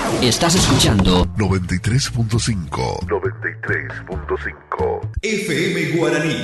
Estás escuchando 93.5 FM Guaraní.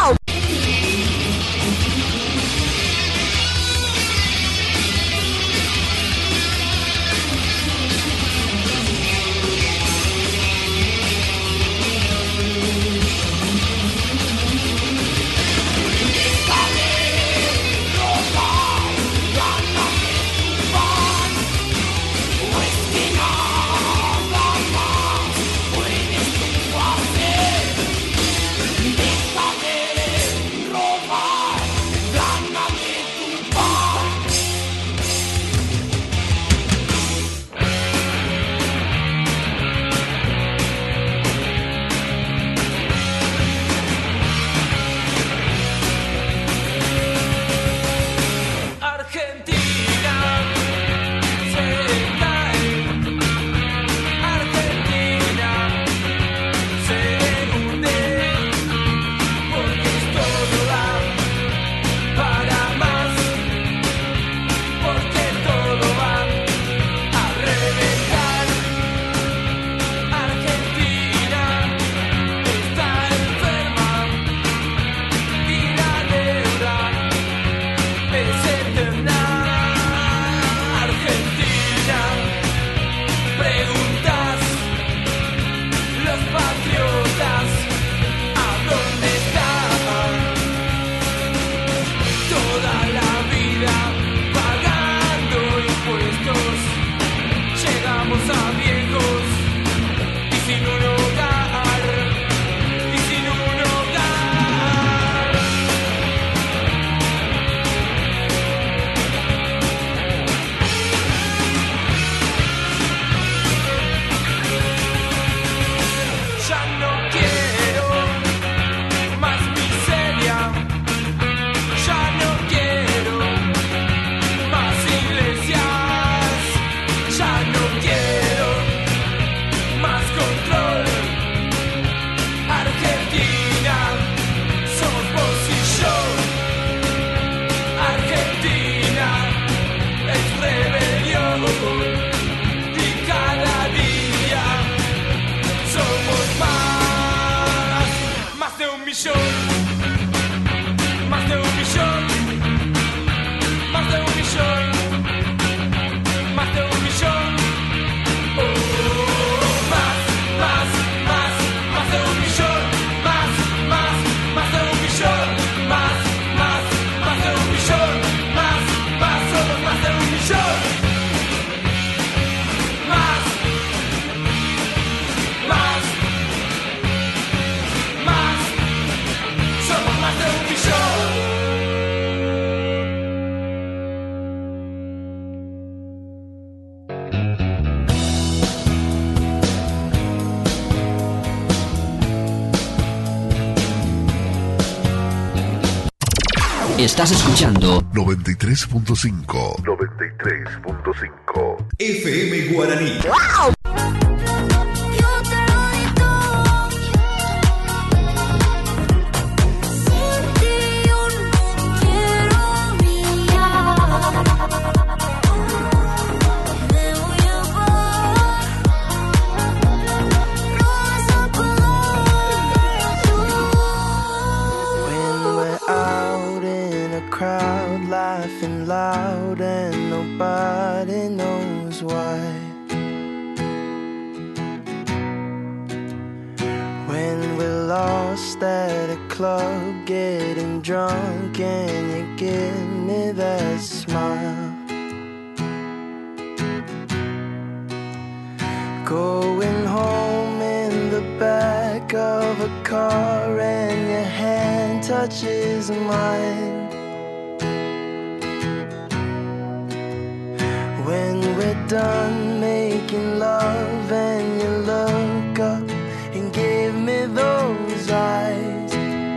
Estás escuchando 93.5 FM Guaraní. Laughing loud and nobody knows why. When we're lost at a club getting drunk and you give me that smile. Going home in the back of a car and your hand touches mine. When we're done making love and you look up and give me those eyes.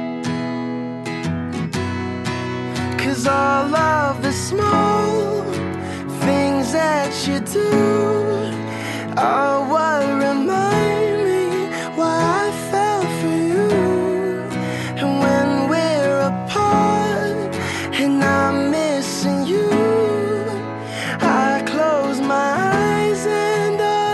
'Cause all of the small things that you do are what remind me why I fell for you. And when we're apart and I'm missing you, I close my eyes and I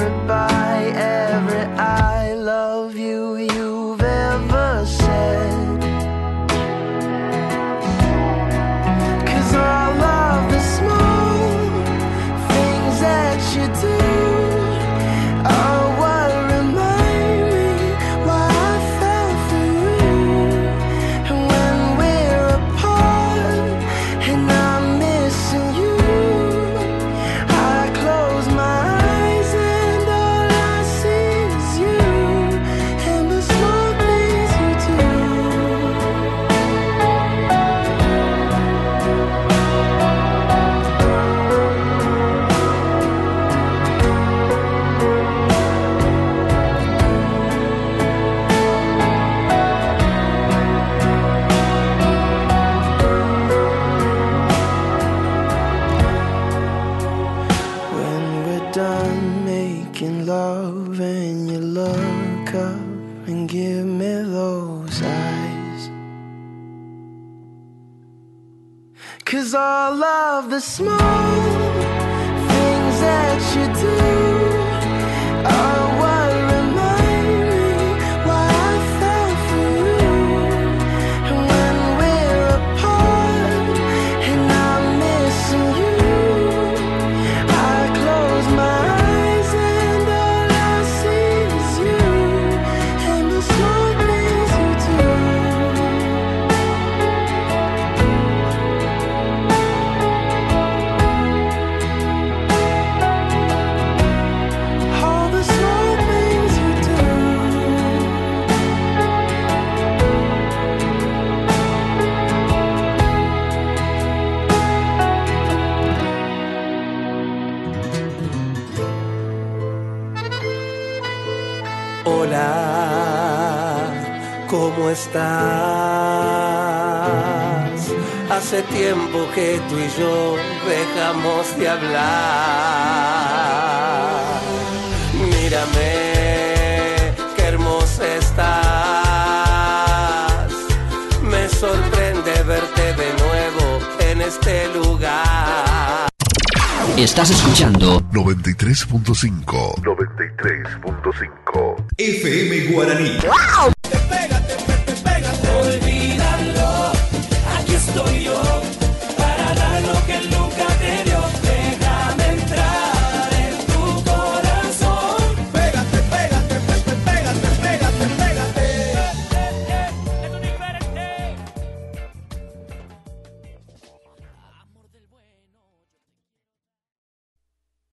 every bye, every I love you you've ever said. 'Cause all of the small things that you do are what remind me why I fell for you. And when we're apart and I'm missing you, I close my eyes and all I see is you and the small things you do. When we're done making love and you look up and give me those eyes, 'cause all of the small things that you do are what remind me why I fell for you. And when we're apart and I'm missing you, I close my eyes and all I see is you and the small things you do. All the small things you do. Hola, ¿cómo estás? Hace tiempo que tú y yo dejamos de hablar. Mírame, qué hermosa estás. Me sorprende verte de nuevo en este lugar. Estás escuchando 93.5. 93.5. FM Guaraní.